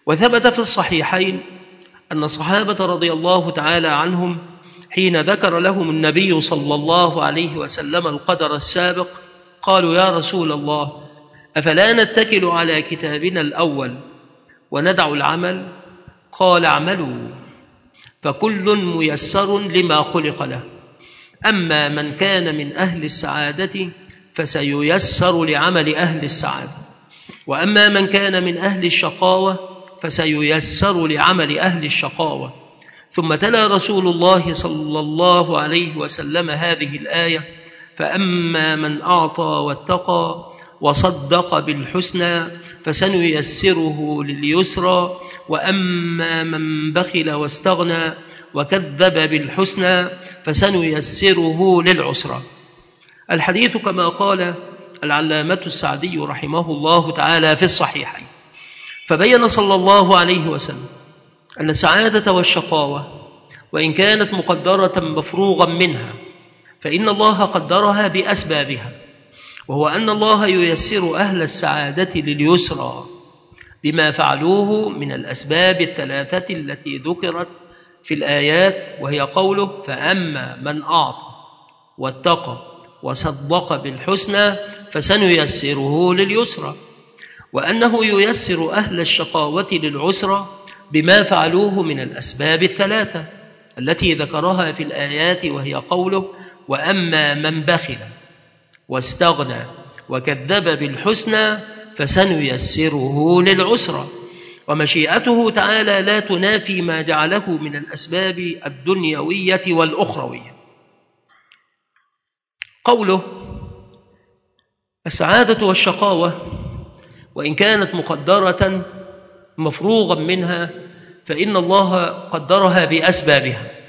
وثبت في الصحيحين أن الصحابة رضي الله تعالى عنهم حين ذكر لهم النبي صلى الله عليه وسلم القدر السابق قالوا: يا رسول الله، أفلا نتكل على كتابنا الأول وندع العمل؟ قال: اعملوا فكل ميسر لما خلق له، أما من كان من أهل السعادة فسييسر لعمل أهل السعادة، وأما من كان من أهل الشقاوة فسييسر لعمل أهل الشقاوة. ثم تلا رسول الله صلى الله عليه وسلم هذه الآية: فأما من أعطى واتقى وصدق بالحسنى فسنيسره لليسرى، وأما من بخل واستغنى وكذب بالحسنى فسنيسره للعسرى. الحديث كما قال العلامة السعدي رحمه الله تعالى في الصحيحين. فبين صلى الله عليه وسلم أن السعادة والشقاوة وإن كانت مقدرة مفروغا منها فإن الله قدرها بأسبابها، وهو أن الله ييسر أهل السعادة لليسرى بما فعلوه من الأسباب الثلاثة التي ذكرت في الآيات، وهي قوله: فأما من أعطى واتقى وصدق بالحسنى فسنيسره لليسرى، وأنه ييسر أهل الشقاوة للعسرى بما فعلوه من الأسباب الثلاثة التي ذكرها في الآيات، وهي قوله: وأما من بخل واستغنى وكذب بالحسنى فسنيسره للعسرى. ومشيئته تعالى لا تنافي ما جعله من الأسباب الدنيوية والأخروية. قوله: السعادة والشقاوة وإن كانت مقدرة مفروغا منها فإن الله قدرها بأسبابها،